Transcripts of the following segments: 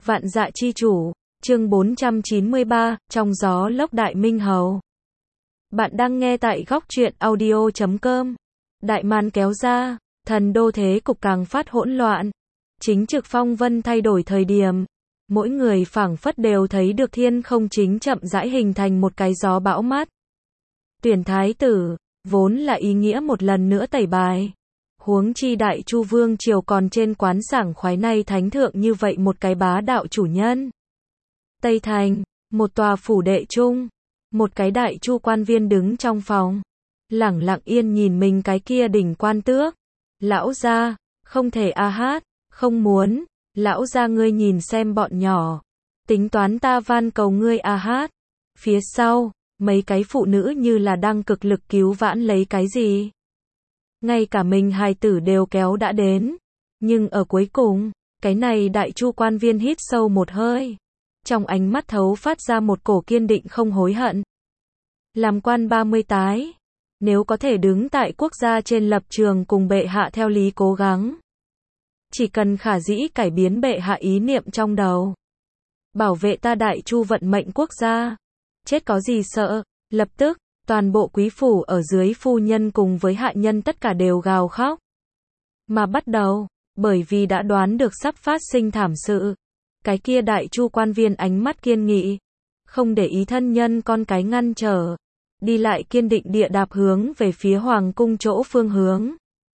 Vạn Dạ Chi Chủ, chương 493, trong gió lốc Đại Minh Hầu. Bạn đang nghe tại góc truyện audio.com. Đại màn kéo ra, thần đô thế cục càng phát hỗn loạn. Chính trực phong vân thay đổi thời điểm. Mỗi người phảng phất đều thấy được thiên không chính chậm rãi hình thành một cái gió bão mát. Tuyển thái tử, vốn là ý nghĩa một lần nữa tẩy bài. Huống chi Đại Chu Vương triều còn trên quán sảng khoái này thánh thượng như vậy một cái bá đạo chủ nhân. Tây Thành, một tòa phủ đệ chung, một cái Đại Chu quan viên đứng trong phòng, lẳng lặng yên nhìn mình cái kia đỉnh quan tước. Lão gia, không thể a hát, không muốn, lão gia ngươi nhìn xem bọn nhỏ, tính toán ta van cầu ngươi a hát. Phía sau, mấy cái phụ nữ như là đang cực lực cứu vãn lấy cái gì. Ngay cả mình hài tử đều kéo đã đến. Nhưng ở cuối cùng, cái này Đại Chu quan viên hít sâu một hơi. Trong ánh mắt thấu phát ra một cổ kiên định không hối hận. Làm quan 30 tái. Nếu có thể đứng tại quốc gia trên lập trường cùng bệ hạ theo lý cố gắng. Chỉ cần khả dĩ cải biến bệ hạ ý niệm trong đầu. Bảo vệ ta Đại Chu vận mệnh quốc gia. Chết có gì sợ, lập tức. Toàn bộ quý phủ ở dưới phu nhân cùng với hạ nhân tất cả đều gào khóc. Mà bắt đầu, bởi vì đã đoán được sắp phát sinh thảm sự. Cái kia Đại Chu quan viên ánh mắt kiên nghị. Không để ý thân nhân con cái ngăn trở. Đi lại kiên định địa đạp hướng về phía hoàng cung chỗ phương hướng.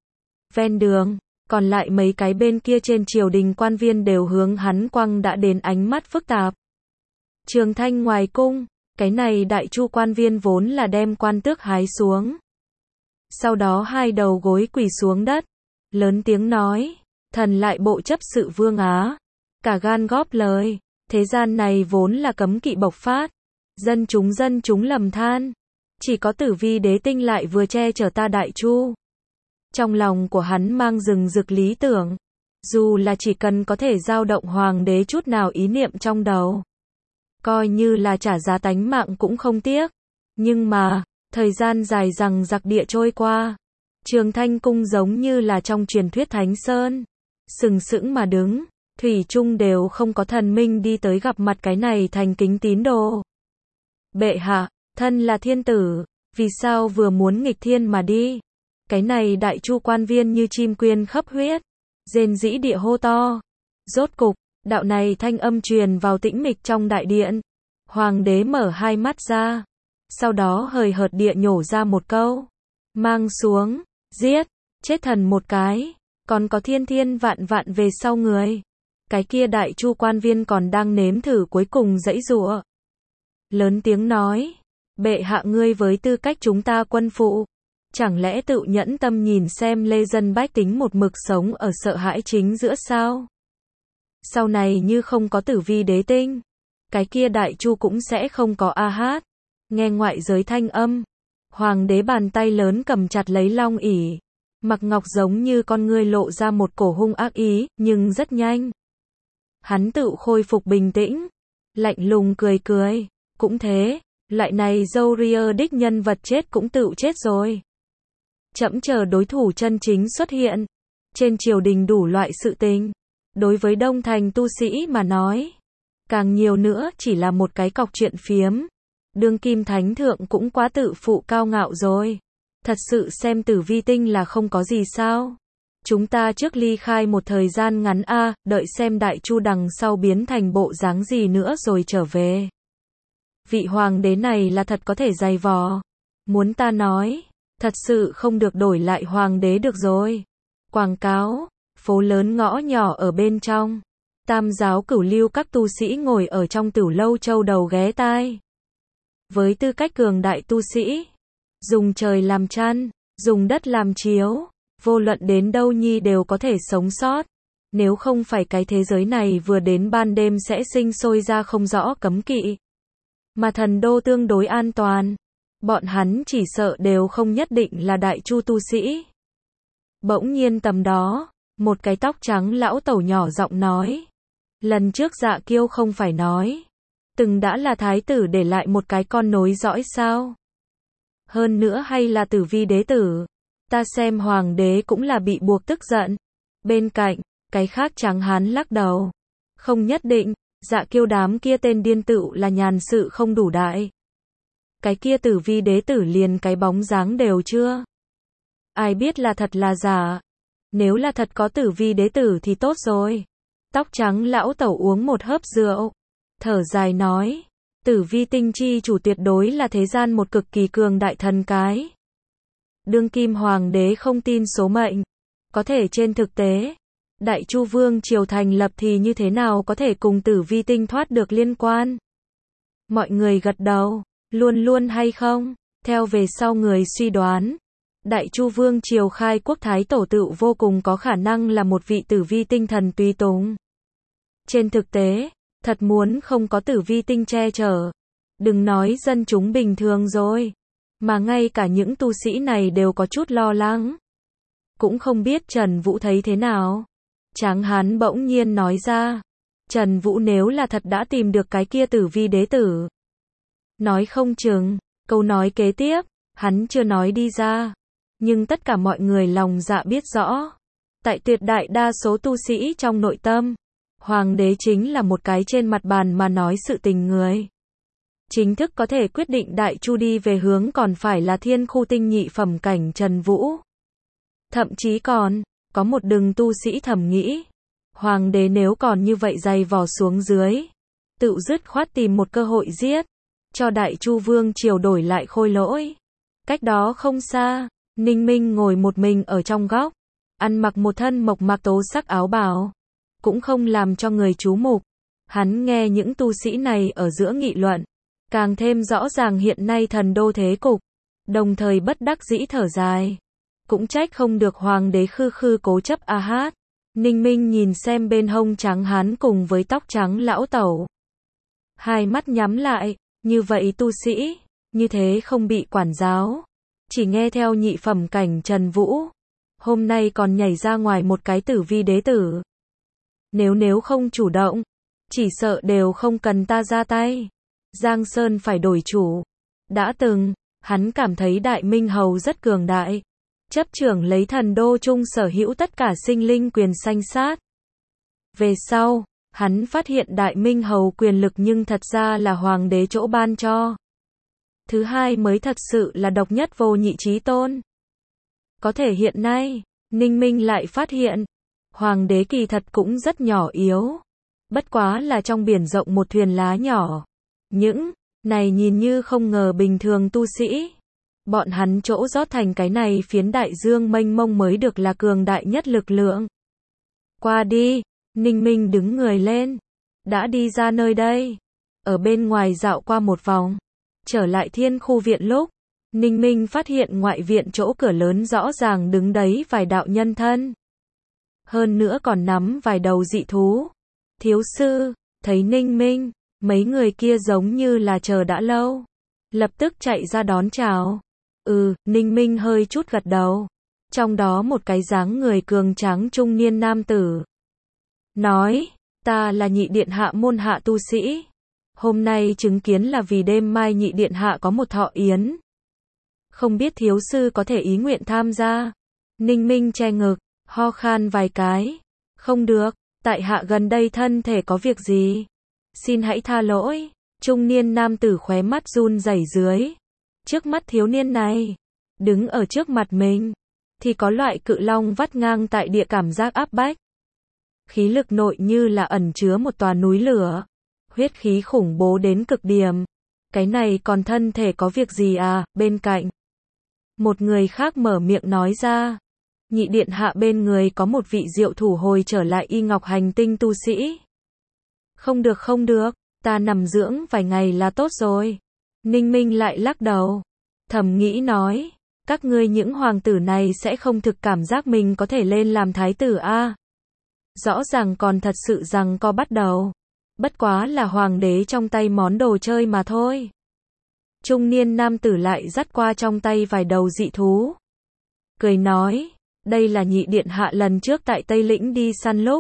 Ven đường, còn lại mấy cái bên kia trên triều đình quan viên đều hướng hắn quăng đã đến ánh mắt phức tạp. Trường Thanh ngoài cung. Cái này Đại Chu quan viên vốn là đem quan tước hái xuống. Sau đó hai đầu gối quỳ xuống đất. Lớn tiếng nói. Thần lại bộ chấp sự Vương Á. Cả gan góp lời. Thế gian này vốn là cấm kỵ bộc phát. Dân chúng lầm than. Chỉ có Tử Vi đế tinh lại vừa che chở ta Đại Chu. Trong lòng của hắn mang rừng rực lý tưởng. Dù là chỉ cần có thể dao động hoàng đế chút nào ý niệm trong đầu. Coi như là trả giá tánh mạng cũng không tiếc. Nhưng mà, thời gian dài rằng giặc địa trôi qua. Trường Thanh cung giống như là trong truyền thuyết Thánh Sơn. Sừng sững mà đứng. Thủy chung đều không có thần minh đi tới gặp mặt cái này thành kính tín đồ. Bệ hạ, thân là thiên tử. Vì sao vừa muốn nghịch thiên mà đi? Cái này Đại Chu quan viên như chim quyên khắp huyết. Rên rĩ địa hô to. Rốt cục. Đạo này thanh âm truyền vào tĩnh mịch trong đại điện. Hoàng đế mở hai mắt ra. Sau đó hời hợt địa nhổ ra một câu. Mang xuống, giết, chết thần một cái. Còn có thiên thiên vạn vạn về sau người. Cái kia Đại Chu quan viên còn đang nếm thử cuối cùng giãy giụa. Lớn tiếng nói. Bệ hạ ngươi với tư cách chúng ta quân phụ. Chẳng lẽ tự nhẫn tâm nhìn xem lê dân bách tính một mực sống ở sợ hãi chính giữa sao? Sau này như không có Tử Vi đế tinh, cái kia Đại Chu cũng sẽ không có a hát. Nghe ngoại giới thanh âm, hoàng đế bàn tay lớn cầm chặt lấy long ỷ, mặc ngọc giống như con ngươi lộ ra một cổ hung ác ý, nhưng rất nhanh. Hắn tự khôi phục bình tĩnh, lạnh lùng cười cười, cũng thế, loại này dâu ria đích nhân vật chết cũng tự chết rồi. Chậm chờ đối thủ chân chính xuất hiện, trên triều đình đủ loại sự tình. Đối với Đông Thành tu sĩ mà nói, càng nhiều nữa chỉ là một cái cọc chuyện phiếm. Đương kim thánh thượng cũng quá tự phụ cao ngạo rồi. Thật sự xem Tử Vi tinh là không có gì sao. Chúng ta trước ly khai một thời gian ngắn đợi xem Đại Chu đằng sau biến thành bộ dáng gì nữa rồi trở về. Vị hoàng đế này là thật có thể dày vò. Muốn ta nói, thật sự không được đổi lại hoàng đế được rồi. Quảng cáo. Phố lớn ngõ nhỏ ở bên trong. Tam giáo cửu lưu các tu sĩ ngồi ở trong tửu lâu châu đầu ghé tai. Với tư cách cường đại tu sĩ, dùng trời làm chăn, dùng đất làm chiếu, vô luận đến đâu nhi đều có thể sống sót. Nếu không phải cái thế giới này vừa đến ban đêm sẽ sinh sôi ra không rõ cấm kỵ. Mà thần đô tương đối an toàn. Bọn hắn chỉ sợ đều không nhất định là Đại Chu tu sĩ. Bỗng nhiên tầm đó. Một cái tóc trắng lão tẩu nhỏ giọng nói. Lần trước Dạ Kiêu không phải nói. Từng đã là thái tử để lại một cái con nối dõi sao? Hơn nữa hay là Tử Vi đế tử? Ta xem hoàng đế cũng là bị buộc tức giận. Bên cạnh, cái khác trắng hán lắc đầu. Không nhất định, Dạ Kiêu đám kia tên điên tựu là nhàn sự không đủ đại. Cái kia Tử Vi đế tử liền cái bóng dáng đều chưa. Ai biết là thật là giả. Nếu là thật có Tử Vi đế tử thì tốt rồi. Tóc trắng lão tẩu uống một hớp rượu, thở dài nói, Tử Vi tinh chi chủ tuyệt đối là thế gian một cực kỳ cường đại thần cái. Đương kim hoàng đế không tin số mệnh, có thể trên thực tế, Đại Chu Vương triều thành lập thì như thế nào có thể cùng Tử Vi tinh thoát được liên quan? Mọi người gật đầu, luôn luôn hay không? Theo về sau người suy đoán, Đại Chu Vương triều khai quốc thái tổ tựu vô cùng có khả năng là một vị Tử Vi tinh thần tùy tùng. Trên thực tế, thật muốn không có Tử Vi tinh che chở, đừng nói dân chúng bình thường rồi, mà ngay cả những tu sĩ này đều có chút lo lắng. Cũng không biết Trần Vũ thấy thế nào. Tráng hán bỗng nhiên nói ra, Trần Vũ nếu là thật đã tìm được cái kia Tử Vi đế tử. Nói không chừng, câu nói kế tiếp, hắn chưa nói đi ra. Nhưng tất cả mọi người lòng dạ biết rõ. Tại tuyệt đại đa số tu sĩ trong nội tâm, Hoàng đế chính là một cái trên mặt bàn mà nói sự tình người. Chính thức có thể quyết định Đại Chu đi về hướng còn phải là thiên khu tinh nhị phẩm cảnh Trần Vũ. Thậm chí còn, có một đừng tu sĩ thầm nghĩ. Hoàng đế nếu còn như vậy dày vò xuống dưới, tự dứt khoát tìm một cơ hội giết, cho Đại Chu Vương triều đổi lại khôi lỗi. Cách đó không xa, Ninh Minh ngồi một mình ở trong góc, ăn mặc một thân mộc mạc tố sắc áo bào, cũng không làm cho người chú mục. Hắn nghe những tu sĩ này ở giữa nghị luận, càng thêm rõ ràng hiện nay thần đô thế cục, đồng thời bất đắc dĩ thở dài. Cũng trách không được hoàng đế khư khư cố chấp a hát. Ninh Minh nhìn xem bên hông trắng hán cùng với tóc trắng lão tẩu. Hai mắt nhắm lại, như vậy tu sĩ, như thế không bị quản giáo. Chỉ nghe theo nhị phẩm cảnh Trần Vũ. Hôm nay còn nhảy ra ngoài một cái Tử Vi đế tử. Nếu không chủ động, chỉ sợ đều không cần ta ra tay. Giang Sơn phải đổi chủ. Đã từng, hắn cảm thấy Đại Minh Hầu rất cường đại. Chấp trưởng lấy thần đô chung sở hữu tất cả sinh linh quyền sanh sát. Về sau, hắn phát hiện Đại Minh Hầu quyền lực nhưng thật ra là hoàng đế chỗ ban cho. Thứ hai mới thật sự là độc nhất vô nhị chí tôn. Có thể hiện nay, Ninh Minh lại phát hiện, hoàng đế kỳ thật cũng rất nhỏ yếu. Bất quá là trong biển rộng một thuyền lá nhỏ. Những này nhìn như không ngờ bình thường tu sĩ. Bọn hắn chỗ rót thành cái này phiến đại dương mênh mông mới được là cường đại nhất lực lượng. Qua đi, Ninh Minh đứng người lên. Đã đi ra nơi đây. Ở bên ngoài dạo qua một vòng. Trở lại thiên khu viện lúc, Ninh Minh phát hiện ngoại viện chỗ cửa lớn rõ ràng đứng đấy vài đạo nhân thân. Hơn nữa còn nắm vài đầu dị thú. Thiếu sư, thấy Ninh Minh, mấy người kia giống như là chờ đã lâu. Lập tức chạy ra đón chào. Ninh Minh hơi chút gật đầu. Trong đó một cái dáng người cường tráng trung niên nam tử. Nói, ta là nhị điện hạ môn hạ tu sĩ. Hôm nay chứng kiến là vì đêm mai nhị điện hạ có một thọ yến. Không biết thiếu sư có thể ý nguyện tham gia. Ninh Minh che ngực, ho khan vài cái. Không được, tại hạ gần đây thân thể có việc gì. Xin hãy tha lỗi. Trung niên nam tử khóe mắt run rẩy dưới. Trước mắt thiếu niên này, đứng ở trước mặt mình, thì có loại cự long vắt ngang tại địa cảm giác áp bách. Khí lực nội như là ẩn chứa một tòa núi lửa. Huyết khí khủng bố đến cực điểm. Cái này còn thân thể có việc gì à, bên cạnh. Một người khác mở miệng nói ra. Nhị điện hạ bên người có một vị diệu thủ hồi trở lại y ngọc hành tinh tu sĩ. Không được, ta nằm dưỡng vài ngày là tốt rồi. Ninh Minh lại lắc đầu. Thầm nghĩ nói, các ngươi những hoàng tử này sẽ không thực cảm giác mình có thể lên làm thái tử a. Rõ ràng còn thật sự rằng có bắt đầu. Bất quá là hoàng đế trong tay món đồ chơi mà thôi. Trung niên nam tử lại dắt qua trong tay vài đầu dị thú. Cười nói, đây là nhị điện hạ lần trước tại Tây Lĩnh đi săn lúc.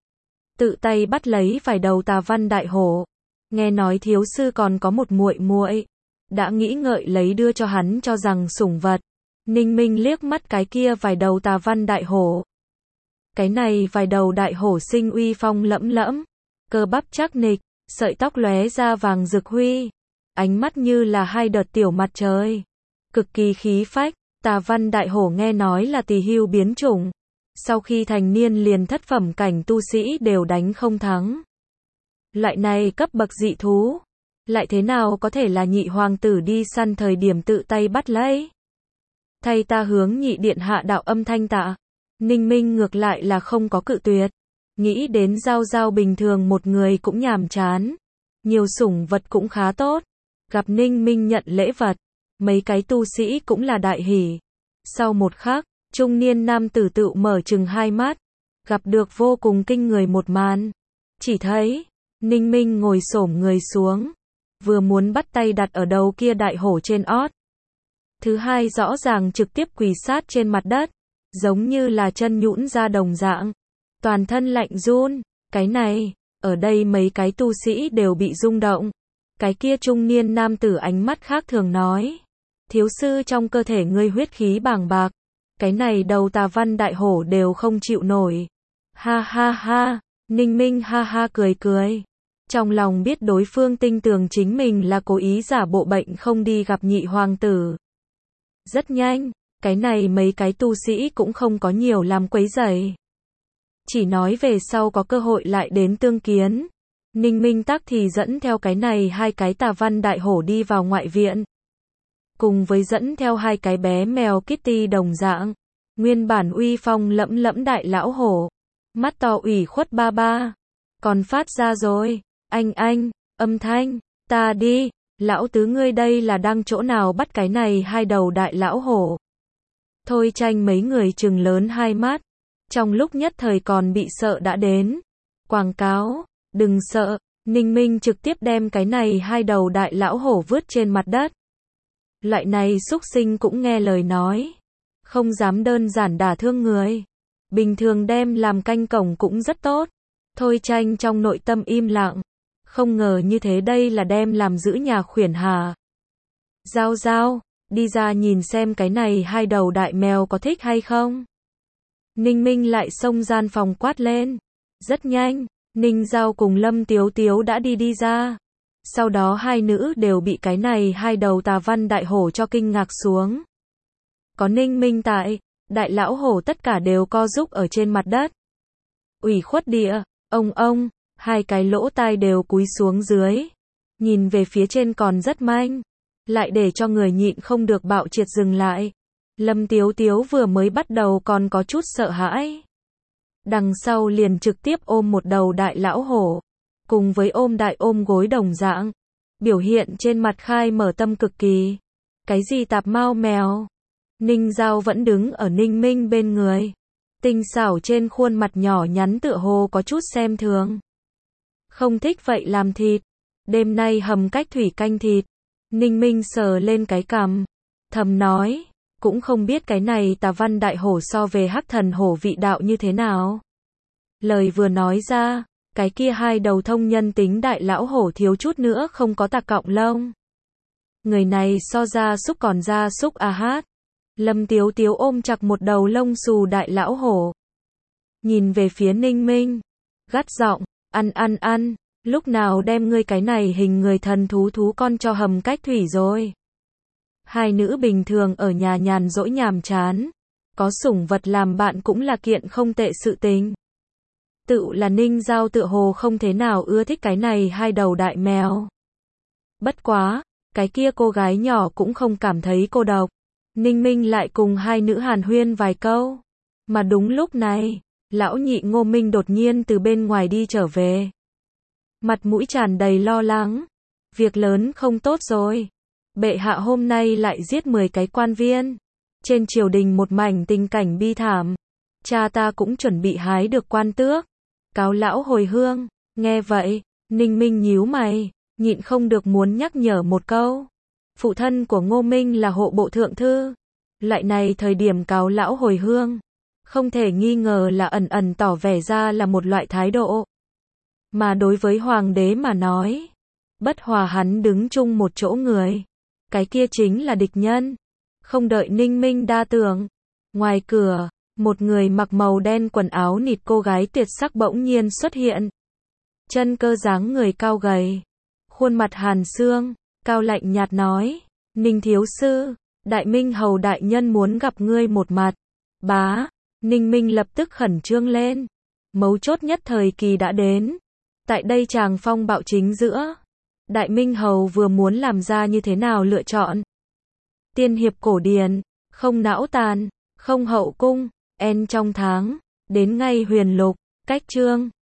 Tự tay bắt lấy vài đầu tà văn đại hổ. Nghe nói thiếu sư còn có một muội muội, đã nghĩ ngợi lấy đưa cho hắn cho rằng sủng vật. Ninh Minh liếc mắt cái kia vài đầu tà văn đại hổ. Cái này vài đầu đại hổ sinh uy phong lẫm lẫm, cơ bắp chắc nịch, sợi tóc lóe ra vàng rực huy, ánh mắt như là hai đợt tiểu mặt trời, cực kỳ khí phách. Tà Văn Đại Hổ nghe nói là tỳ hưu biến chủng, sau khi thành niên liền thất phẩm cảnh tu sĩ đều đánh không thắng. Loại này cấp bậc dị thú, lại thế nào có thể là nhị hoàng tử đi săn thời điểm tự tay bắt lấy. Thay ta hướng nhị điện hạ đạo âm thanh tạ. Ninh Minh ngược lại là không có cự tuyệt. Nghĩ đến Giao Giao bình thường một người cũng nhàm chán, nhiều sủng vật cũng khá tốt. Gặp Ninh Minh nhận lễ vật, mấy cái tu sĩ cũng là đại hỉ. Sau một khắc, trung niên nam tử tự mở trừng hai mắt, gặp được vô cùng kinh người một màn. Chỉ thấy, Ninh Minh ngồi xổm người xuống, vừa muốn bắt tay đặt ở đầu kia đại hổ trên ót. Thứ hai rõ ràng trực tiếp quỳ sát trên mặt đất, giống như là chân nhũn ra đồng dạng. Toàn thân lạnh run, cái này, ở đây mấy cái tu sĩ đều bị rung động. Cái kia trung niên nam tử ánh mắt khác thường nói. Thiếu sư trong cơ thể ngươi huyết khí bàng bạc. Cái này đầu Tà Văn Đại Hổ đều không chịu nổi. Ha ha ha, Ninh Minh ha ha cười cười. Trong lòng biết đối phương tin tưởng chính mình là cố ý giả bộ bệnh không đi gặp nhị hoàng tử. Rất nhanh, cái này mấy cái tu sĩ cũng không có nhiều làm quấy rầy. Chỉ nói về sau có cơ hội lại đến tương kiến. Ninh Minh tắc thì dẫn theo cái này hai cái Tà Văn Đại Hổ đi vào ngoại viện. Cùng với dẫn theo hai cái bé mèo Kitty đồng dạng. Nguyên bản uy phong lẫm lẫm đại lão hổ. Mắt to ủy khuất ba ba. Còn phát ra rồi. Anh, âm thanh. Ta đi. Lão tứ ngươi đây là đang chỗ nào bắt cái này hai đầu đại lão hổ. Thôi Tranh mấy người trừng lớn hai mắt. Trong lúc nhất thời còn bị sợ đã đến. Quảng cáo, đừng sợ. Ninh Minh trực tiếp đem cái này hai đầu đại lão hổ vứt trên mặt đất. Loại này xúc sinh cũng nghe lời nói. Không dám đơn giản đả thương người. Bình thường đem làm canh cổng cũng rất tốt. Thôi Tranh trong nội tâm im lặng. Không ngờ như thế đây là đem làm giữ nhà khuyển hà. Giao Giao, đi ra nhìn xem cái này hai đầu đại mèo có thích hay không. Ninh Minh lại xông gian phòng quát lên. Rất nhanh, Ninh Giao cùng Lâm Tiếu Tiếu đã đi ra. Sau đó hai nữ đều bị cái này hai đầu Tà Văn Đại Hổ cho kinh ngạc xuống. Có Ninh Minh tại, đại lão hổ tất cả đều co rúm ở trên mặt đất. Ủy khuất địa, ông, hai cái lỗ tai đều cúi xuống dưới. Nhìn về phía trên còn rất manh. Lại để cho người nhịn không được bạo triệt dừng lại. Lâm Tiếu Tiếu vừa mới bắt đầu còn có chút sợ hãi. Đằng sau liền trực tiếp ôm một đầu đại lão hổ. Cùng với ôm đại ôm gối đồng dạng. Biểu hiện trên mặt khai mở tâm cực kỳ. Cái gì tạp mao mèo. Ninh Giao vẫn đứng ở Ninh Minh bên người. Tinh xảo trên khuôn mặt nhỏ nhắn tựa hồ có chút xem thường. Không thích vậy làm thịt. Đêm nay hầm cách thủy canh thịt. Ninh Minh sờ lên cái cằm. Thầm nói. Cũng không biết cái này Tà Văn Đại Hổ so về Hắc Thần Hổ vị đạo như thế nào. Lời vừa nói ra. Cái kia hai đầu thông nhân tính đại lão hổ thiếu chút nữa không có tạc cọng lông. Người này so ra súc còn ra súc à hát. Lâm Tiếu Tiếu ôm chặt một đầu lông xù đại lão hổ. Nhìn về phía Ninh Minh. Gắt giọng, ăn, lúc nào đem ngươi cái này hình người thần thú con cho hầm cách thủy rồi. Hai nữ bình thường ở nhà nhàn rỗi nhàm chán. Có sủng vật làm bạn cũng là kiện không tệ sự tình. Tự là Ninh Giao tựa hồ không thế nào ưa thích cái này hai đầu đại mèo. Bất quá, cái kia cô gái nhỏ cũng không cảm thấy cô độc. Ninh Minh lại cùng hai nữ hàn huyên vài câu. Mà đúng lúc này, lão nhị Ngô Minh đột nhiên từ bên ngoài đi trở về. Mặt mũi tràn đầy lo lắng. Việc lớn không tốt rồi. Bệ hạ hôm nay lại giết 10 cái quan viên. Trên triều đình một mảnh tình cảnh bi thảm. Cha ta cũng chuẩn bị hái được quan tước. Cáo lão hồi hương. Nghe vậy, Ninh Minh nhíu mày, nhịn không được muốn nhắc nhở một câu. Phụ thân của Ngô Minh là hộ bộ thượng thư. Lại này thời điểm cáo lão hồi hương. Không thể nghi ngờ là ẩn ẩn tỏ vẻ ra là một loại thái độ. Mà đối với hoàng đế mà nói, bất hòa hắn đứng chung một chỗ người. Cái kia chính là địch nhân. Không đợi Ninh Minh đa tưởng. Ngoài cửa, một người mặc màu đen quần áo nịt cô gái tuyệt sắc bỗng nhiên xuất hiện. chân cơ dáng người cao gầy, khuôn mặt hàn xương, cao lạnh nhạt nói, Ninh thiếu sư, Đại Minh hầu đại nhân muốn gặp ngươi một mặt. Bá, Ninh Minh lập tức khẩn trương lên. Mấu chốt nhất thời kỳ đã đến. Tại đây chàng phong bạo chính giữa. Đại Minh hầu vừa muốn làm ra như thế nào lựa chọn. Tiên hiệp cổ điển, không não tàn, không hậu cung, en trong tháng, đến ngay huyền lục, cách chương.